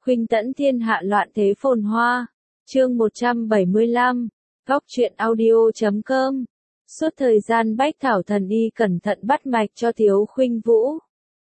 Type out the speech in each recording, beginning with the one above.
Khuynh tẫn thiên hạ loạn thế phồn hoa. Chương 175. Góc truyện audio.com. Suốt thời gian Bách Thảo Thần Y cẩn thận bắt mạch cho Tiếu Khuynh Vũ.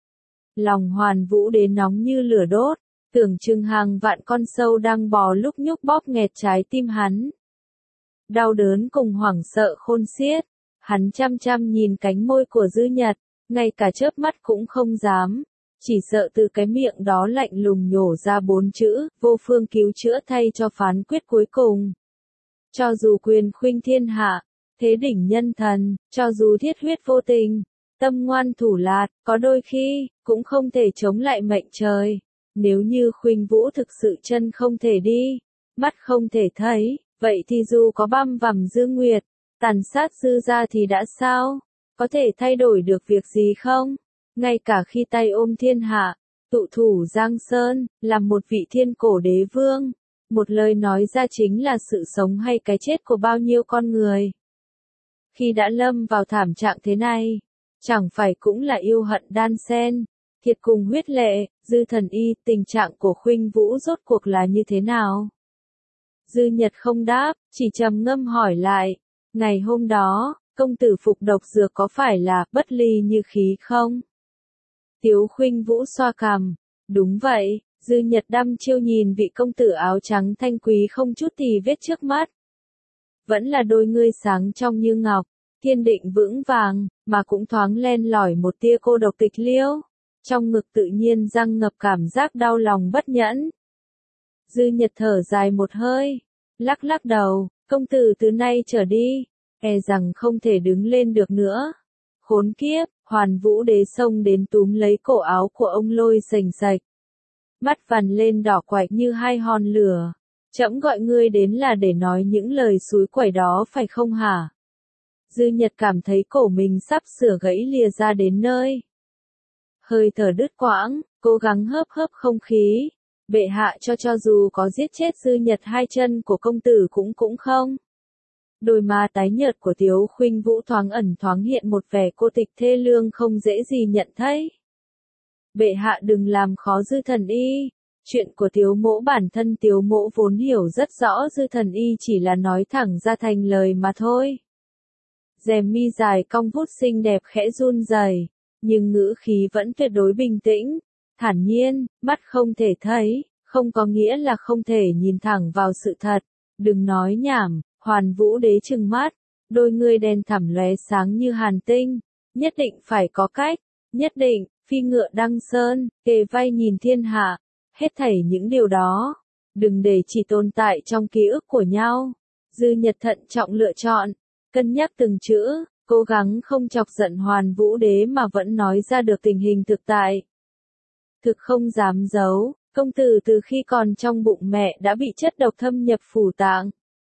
Lòng Hoàn Vũ đến nóng như lửa đốt, tưởng chừng hàng vạn con sâu đang bò lúc nhúc bóp nghẹt trái tim hắn. Đau đớn cùng hoảng sợ khôn xiết, hắn chăm chăm nhìn cánh môi của Dư Nhật, ngay cả chớp mắt cũng không dám, chỉ sợ từ cái miệng đó lạnh lùng nhổ ra 4 chữ, vô phương cứu chữa thay cho phán quyết cuối cùng. Cho dù quyền khuynh thiên hạ, thế đỉnh nhân thần, cho dù thiết huyết vô tình, tâm ngoan thủ lạt, có đôi khi, cũng không thể chống lại mệnh trời. Nếu như Khuynh Vũ thực sự chân không thể đi, mắt không thể thấy, vậy thì dù có băm vằm Dư Nguyệt, tàn sát Dư gia thì đã sao? Có thể thay đổi được việc gì không? Ngay cả khi tay ôm thiên hạ, tụ thủ Giang Sơn, làm một vị thiên cổ đế vương, một lời nói ra chính là sự sống hay cái chết của bao nhiêu con người. Khi đã lâm vào thảm trạng thế này, chẳng phải cũng là yêu hận đan xen, thiệt cùng huyết lệ. Dư Thần Y, tình trạng của Khuynh Vũ rốt cuộc là như thế nào? Dư Nhật không đáp, chỉ trầm ngâm hỏi lại, ngày hôm đó, công tử phục độc dược có phải là bất ly như khí không? Tiếu Khuynh Vũ xoa cằm, đúng vậy. Dư Nhật đăm chiêu nhìn vị công tử áo trắng thanh quý không chút tì vết trước mắt. Vẫn là đôi ngươi sáng trong như ngọc, kiên định vững vàng, mà cũng thoáng len lỏi một tia cô độc tịch liêu. Trong ngực tự nhiên răng ngập cảm giác đau lòng bất nhẫn. Dư Nhật thở dài một hơi, lắc lắc đầu, công tử từ nay trở đi, e rằng không thể đứng lên được nữa. Khốn kiếp, Hoàn Vũ đế xông đến túm lấy cổ áo của ông lôi sành sạch. Mắt vằn lên đỏ quạch như hai hòn lửa. Trẫm gọi ngươi đến là để nói những lời xúi quẩy đó phải không hả? Dư Nhật cảm thấy cổ mình sắp sửa gãy lìa ra đến nơi. Hơi thở đứt quãng, cố gắng hớp hớp không khí. Bệ hạ cho dù có giết chết Dư Nhật hai chân của công tử cũng không. Đôi má tái nhợt của Tiếu Khuynh Vũ thoáng ẩn thoáng hiện một vẻ cô tịch thê lương không dễ gì nhận thấy. Bệ hạ đừng làm khó Dư Thần Y. Chuyện của Tiếu mỗ bản thân Tiếu mỗ vốn hiểu rất rõ, Dư Thần Y chỉ là nói thẳng ra thành lời mà thôi. Rèm mi dài cong vút xinh đẹp khẽ run rẩy, nhưng ngữ khí vẫn tuyệt đối bình tĩnh, thản nhiên. Mắt không thể thấy, không có nghĩa là không thể nhìn thẳng vào sự thật. Đừng nói nhảm. Hoàn Vũ đế trừng mắt, đôi ngươi đen thẳm lóe sáng như hàn tinh. Nhất định phải có cách, nhất định, phi ngựa đăng sơn, kề vai nhìn thiên hạ. Hết thảy những điều đó, đừng để chỉ tồn tại trong ký ức của nhau. Dư Nhật thận trọng lựa chọn, cân nhắc từng chữ, cố gắng không chọc giận Hoàn Vũ đế mà vẫn nói ra được tình hình thực tại. Thực không dám giấu, công tử từ khi còn trong bụng mẹ đã bị chất độc thâm nhập phủ tạng,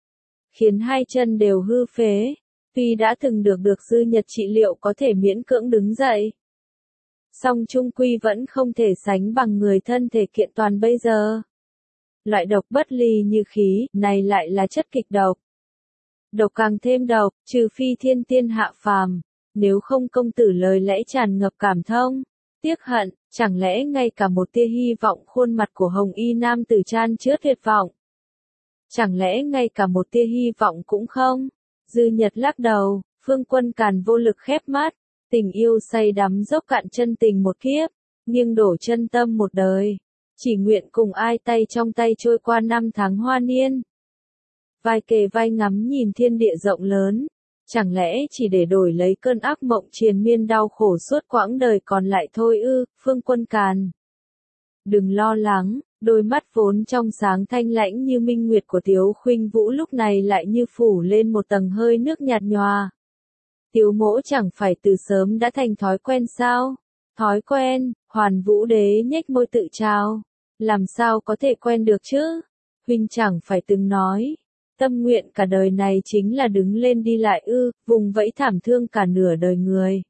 khiến hai chân đều hư phế. Tuy đã từng được Dư Nhật trị liệu có thể miễn cưỡng đứng dậy, song chung quy vẫn không thể sánh bằng người thân thể kiện toàn bây giờ. Loại độc bất ly như khí này lại là chất kịch độc. Độc càng thêm độc, trừ phi thiên tiên hạ phàm, nếu không công tử lời lẽ tràn ngập cảm thông, tiếc hận, chẳng lẽ ngay cả một tia hy vọng khuôn mặt của Hồng Y nam tử chan chứa tuyệt vọng. Chẳng lẽ ngay cả một tia hy vọng cũng không? Dư Nhật lắc đầu, Phương Quân Càn vô lực khép mắt, tình yêu say đắm dốc cạn chân tình một kiếp, nghiêng đổ chân tâm một đời, chỉ nguyện cùng ai tay trong tay trôi qua năm tháng hoa niên. Vai kề vai ngắm nhìn thiên địa rộng lớn, chẳng lẽ chỉ để đổi lấy cơn ác mộng triền miên đau khổ suốt quãng đời còn lại thôi ư? Phương Quân Càn, đừng lo lắng. Đôi mắt vốn trong sáng thanh lãnh như minh nguyệt của Tiếu Khuynh Vũ lúc này lại như phủ lên một tầng hơi nước nhạt nhòa. Tiếu mỗ chẳng phải từ sớm đã thành thói quen sao? Thói quen? Hoàn Vũ đế nhếch môi tự trao. Làm sao có thể quen được chứ? Huynh chẳng phải từng nói, tâm nguyện cả đời này chính là đứng lên đi lại ư? Vùng vẫy thảm thương cả nửa đời người,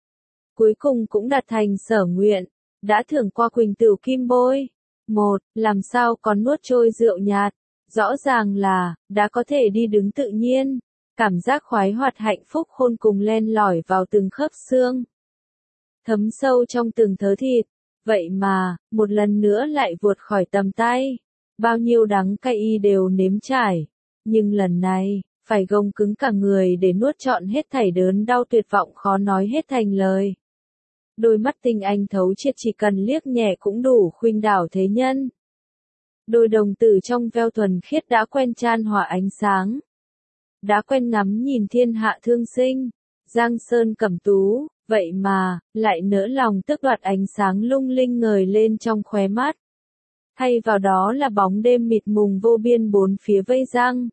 cuối cùng cũng đạt thành sở nguyện, đã thưởng qua Quỳnh Tửu Kim Bôi. Làm sao còn nuốt trôi rượu nhạt, rõ ràng là, đã có thể đi đứng tự nhiên, cảm giác khoái hoạt hạnh phúc khôn cùng len lỏi vào từng khớp xương, thấm sâu trong từng thớ thịt. Vậy mà, một lần nữa lại vụt khỏi tầm tay. Bao nhiêu đắng cay y đều nếm trải. Nhưng lần này, phải gồng cứng cả người để nuốt trọn hết thảy đớn đau tuyệt vọng khó nói hết thành lời. Đôi mắt tinh anh thấu triệt chỉ cần liếc nhẹ cũng đủ khuynh đảo thế nhân. Đôi đồng tử trong veo thuần khiết đã quen chan hòa ánh sáng. Đã quen ngắm nhìn thiên hạ thương sinh, giang sơn cẩm tú, vậy mà, lại nỡ lòng tước đoạt ánh sáng lung linh ngời lên trong khóe mắt. Thay vào đó là bóng đêm mịt mùng vô biên bốn phía vây giăng.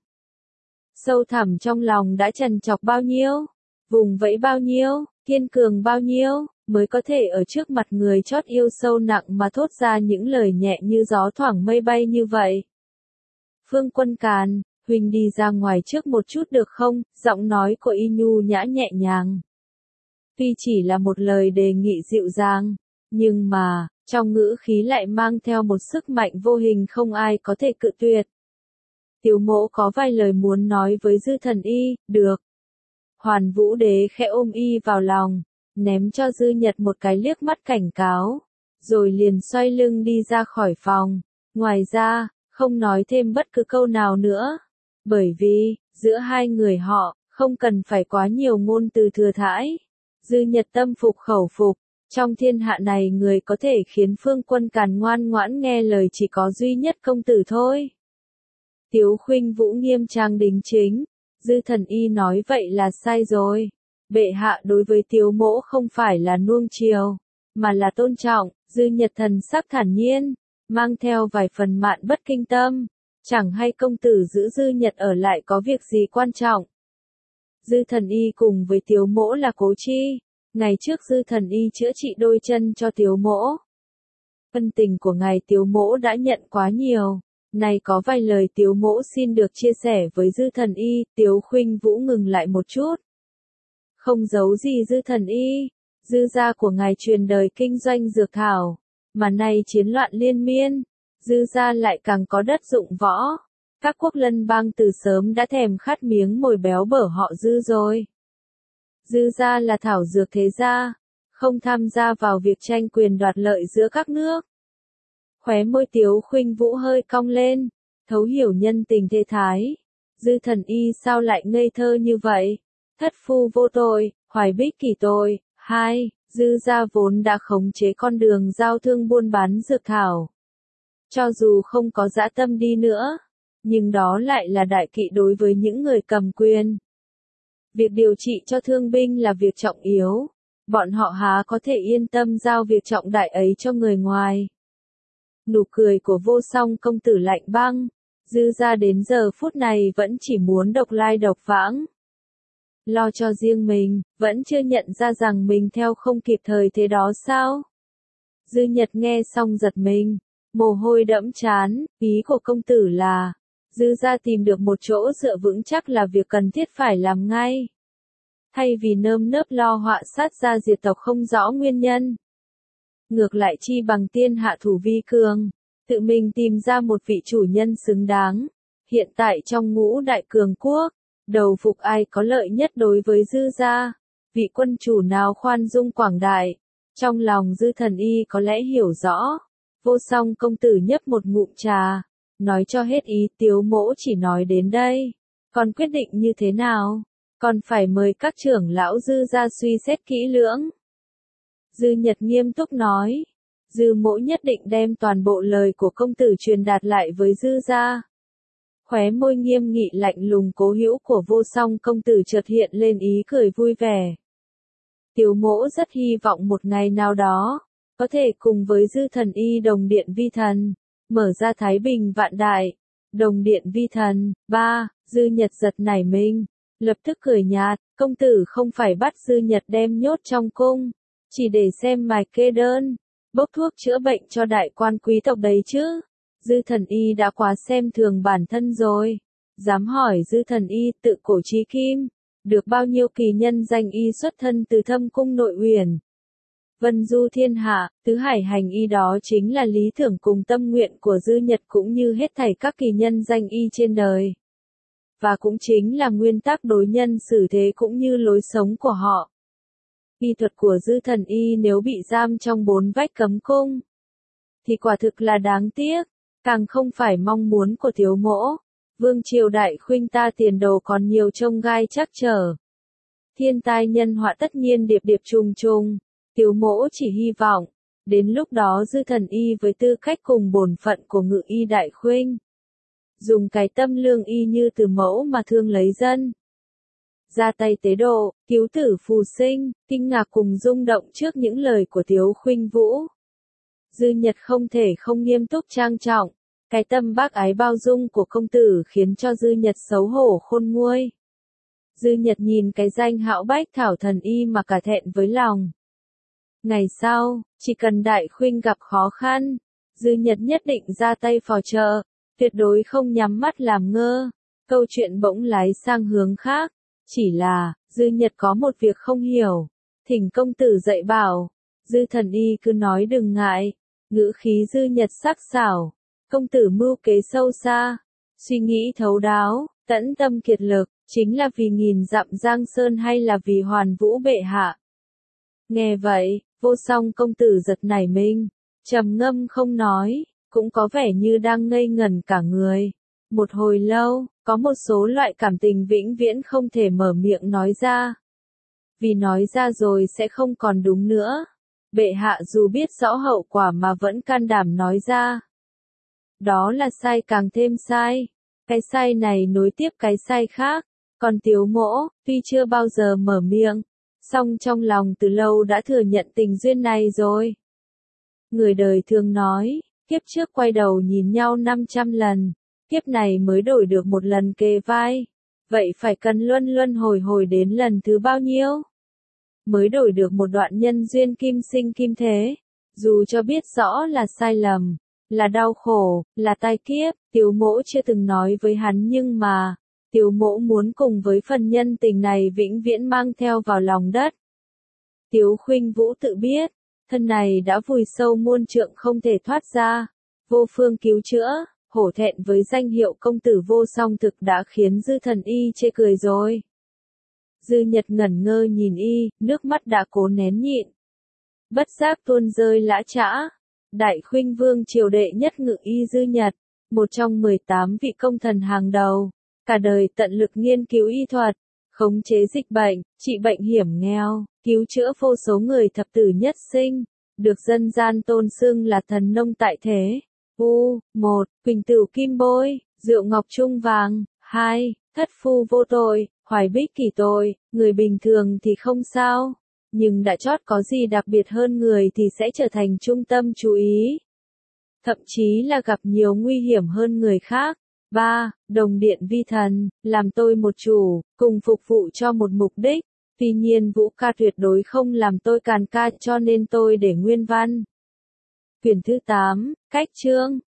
Sâu thẳm trong lòng đã trằn trọc bao nhiêu, vùng vẫy bao nhiêu, kiên cường bao nhiêu, mới có thể ở trước mặt người chót yêu sâu nặng mà thốt ra những lời nhẹ như gió thoảng mây bay như vậy. Phương Quân Càn, huynh đi ra ngoài trước một chút được không? Giọng nói của y nhu nhã nhẹ nhàng. Tuy chỉ là một lời đề nghị dịu dàng, nhưng mà, trong ngữ khí lại mang theo một sức mạnh vô hình không ai có thể cự tuyệt. Tiếu Mỗ có vài lời muốn nói với Dư Thần Y, được. Hoàn Vũ Đế khẽ ôm y vào lòng, ném cho Dư Nhật một cái liếc mắt cảnh cáo, rồi liền xoay lưng đi ra khỏi phòng. Ngoài ra, không nói thêm bất cứ câu nào nữa, bởi vì, giữa hai người họ, không cần phải quá nhiều ngôn từ thừa thãi. Dư Nhật tâm phục khẩu phục, trong thiên hạ này người có thể khiến Phương Quân Càn ngoan ngoãn nghe lời chỉ có duy nhất công tử thôi. Tiếu Khuynh Vũ nghiêm trang đính chính, Dư Thần Y nói vậy là sai rồi. Bệ hạ đối với Tiếu Mỗ không phải là nuông chiều, mà là tôn trọng. Dư Nhật thần sắc thản nhiên, mang theo vài phần mạn bất kinh tâm. Chẳng hay công tử giữ Dư Nhật ở lại có việc gì quan trọng. Dư Thần Y cùng với Tiếu Mỗ là cố chi. Ngày trước Dư Thần Y chữa trị đôi chân cho Tiếu Mỗ. Ân tình của ngài Tiếu Mỗ đã nhận quá nhiều. Này có vài lời Tiếu Mỗ xin được chia sẻ với Dư Thần Y. Tiếu Khuynh Vũ ngừng lại một chút. Không giấu gì Dư Thần Y. Dư gia của ngài truyền đời kinh doanh dược thảo. Mà nay chiến loạn liên miên. Dư gia lại càng có đất dụng võ. Các quốc lân bang từ sớm đã thèm khát miếng mồi béo bở họ Dư rồi. Dư gia là thảo dược thế gia, không tham gia vào việc tranh quyền đoạt lợi giữa các nước. Khóe môi Tiếu Khuynh Vũ hơi cong lên, thấu hiểu nhân tình thế thái. Dư Thần Y sao lại ngây thơ như vậy? Thất phu vô tội, hoài bích kỷ tội. 2. Dư gia vốn đã khống chế con đường giao thương buôn bán dược thảo. Cho dù không có dã tâm đi nữa, nhưng đó lại là đại kỵ đối với những người cầm quyền. Việc điều trị cho thương binh là việc trọng yếu, bọn họ há có thể yên tâm giao việc trọng đại ấy cho người ngoài. Nụ cười của Vô Song công tử lạnh băng, Dư gia đến giờ phút này vẫn chỉ muốn độc lai độc vãng. Lo cho riêng mình, vẫn chưa nhận ra rằng mình theo không kịp thời thế đó sao? Dư Nhật nghe xong giật mình, mồ hôi đẫm trán, ý của công tử là, Dư gia tìm được một chỗ dựa vững chắc là việc cần thiết phải làm ngay. Thay vì nơm nớp lo họa sát gia diệt tộc không rõ nguyên nhân. Ngược lại chi bằng tiên hạ thủ vi cường, tự mình tìm ra một vị chủ nhân xứng đáng. Hiện tại trong ngũ đại cường quốc, đầu phục ai có lợi nhất đối với Dư gia? Vị quân chủ nào khoan dung quảng đại? Trong lòng Dư Thần Y có lẽ hiểu rõ. Vô Song công tử nhấp một ngụm trà, nói cho hết ý. Tiếu Mỗ chỉ nói đến đây. Còn quyết định như thế nào? Còn phải mời các trưởng lão Dư gia suy xét kỹ lưỡng. Dư Nhật nghiêm túc nói. Dư Mỗ nhất định đem toàn bộ lời của công tử truyền đạt lại với Dư gia. Khóe môi nghiêm nghị lạnh lùng cố hữu của Vô Song công tử chợt hiện lên ý cười vui vẻ. Tiếu Mỗ rất hy vọng một ngày nào đó, có thể cùng với Dư Thần Y đồng điện vi thần, mở ra thái bình vạn đại. Đồng điện vi thần. 3. Dư Nhật giật nảy mình, lập tức cười nhạt, công tử không phải bắt Dư Nhật đem nhốt trong cung, chỉ để xem mài kê đơn, bốc thuốc chữa bệnh cho đại quan quý tộc đấy chứ. Dư Thần Y đã quá xem thường bản thân rồi. Dám hỏi Dư Thần Y tự cổ chí kim, được bao nhiêu kỳ nhân danh y xuất thân từ thâm cung nội uyển. Vân du thiên hạ, tứ hải hành y đó chính là lý tưởng cùng tâm nguyện của Dư Nhật cũng như hết thảy các kỳ nhân danh y trên đời. Và cũng chính là nguyên tắc đối nhân xử thế cũng như lối sống của họ. Y thuật của Dư Thần Y nếu bị giam trong 4 vách cấm cung, thì quả thực là đáng tiếc, càng không phải mong muốn của Tiếu Mỗ. Vương triều Đại Khuynh ta tiền đồ còn nhiều chông gai trắc trở. Thiên tai nhân họa tất nhiên điệp điệp trùng trùng, Tiếu Mỗ chỉ hy vọng, đến lúc đó Dư Thần Y với tư cách cùng bổn phận của Ngự Y Đại Khuynh, dùng cái tâm lương y như từ mẫu mà thương lấy dân. Ra tay tế độ, cứu tử phù sinh, kinh ngạc cùng rung động trước những lời của Tiếu Khuynh Vũ. Dư Nhật không thể không nghiêm túc trang trọng, cái tâm bác ái bao dung của công tử khiến cho Dư Nhật xấu hổ khôn nguôi. Dư Nhật nhìn cái danh hão Bách Thảo Thần Y mà cả thẹn với lòng. Ngày sau, chỉ cần Đại Khuynh gặp khó khăn, Dư Nhật nhất định ra tay phò trợ, tuyệt đối không nhắm mắt làm ngơ. Câu chuyện bỗng lái sang hướng khác, chỉ là, Dư Nhật có một việc không hiểu, thỉnh công tử dạy bảo. Dư Thần Y cứ nói đừng ngại, ngữ khí Dư Nhật sắc sảo. Công tử mưu kế sâu xa, suy nghĩ thấu đáo, tẫn tâm kiệt lực, chính là vì nghìn dặm giang sơn hay là vì Hoàn Vũ bệ hạ? Nghe vậy, Vô Song công tử giật nảy mình, trầm ngâm không nói, cũng có vẻ như đang ngây ngẩn cả người. Một hồi lâu, có một số loại cảm tình vĩnh viễn không thể mở miệng nói ra. Vì nói ra rồi sẽ không còn đúng nữa. Bệ hạ dù biết rõ hậu quả mà vẫn can đảm nói ra. Đó là sai càng thêm sai. Cái sai này nối tiếp cái sai khác. Còn Tiếu Mỗ, tuy chưa bao giờ mở miệng, song trong lòng từ lâu đã thừa nhận tình duyên này rồi. Người đời thường nói, kiếp trước quay đầu nhìn nhau 500 lần, kiếp này mới đổi được một lần kề vai. Vậy phải cần luân luân hồi hồi đến lần thứ bao nhiêu? Mới đổi được một đoạn nhân duyên kim sinh kim thế. Dù cho biết rõ là sai lầm, là đau khổ, là tai kiếp, Tiếu Mỗ chưa từng nói với hắn nhưng mà, Tiếu Mỗ muốn cùng với phần nhân tình này vĩnh viễn mang theo vào lòng đất. Tiếu Khuynh Vũ tự biết, thân này đã vùi sâu muôn trượng không thể thoát ra, vô phương cứu chữa, hổ thẹn với danh hiệu công tử Vô Song thực đã khiến Dư Thần Y chê cười rồi. Dư Nhật ngẩn ngơ nhìn y, nước mắt đã cố nén nhịn. Bất giác tuôn rơi lã chã. Đại Khuynh Vương triều đệ nhất Ngự Y Dư Nhật, một trong 18 vị công thần hàng đầu, cả đời tận lực nghiên cứu y thuật, khống chế dịch bệnh, trị bệnh hiểm nghèo, cứu chữa vô số người thập tử nhất sinh, được dân gian tôn xưng là thần nông tại thế. 1. Quỳnh tửu kim bôi, rượu ngọc trung vàng. 2. Thất phu vô tội, hoài bích kỷ tội, người bình thường thì không sao, nhưng đã chót có gì đặc biệt hơn người thì sẽ trở thành trung tâm chú ý. Thậm chí là gặp nhiều nguy hiểm hơn người khác. 3. Đồng điện vi thần, làm tôi một chủ, cùng phục vụ cho một mục đích. Tuy nhiên Vũ ca tuyệt đối không làm tôi càn ca cho nên tôi để nguyên văn. Quyển thứ 8, Cách chương.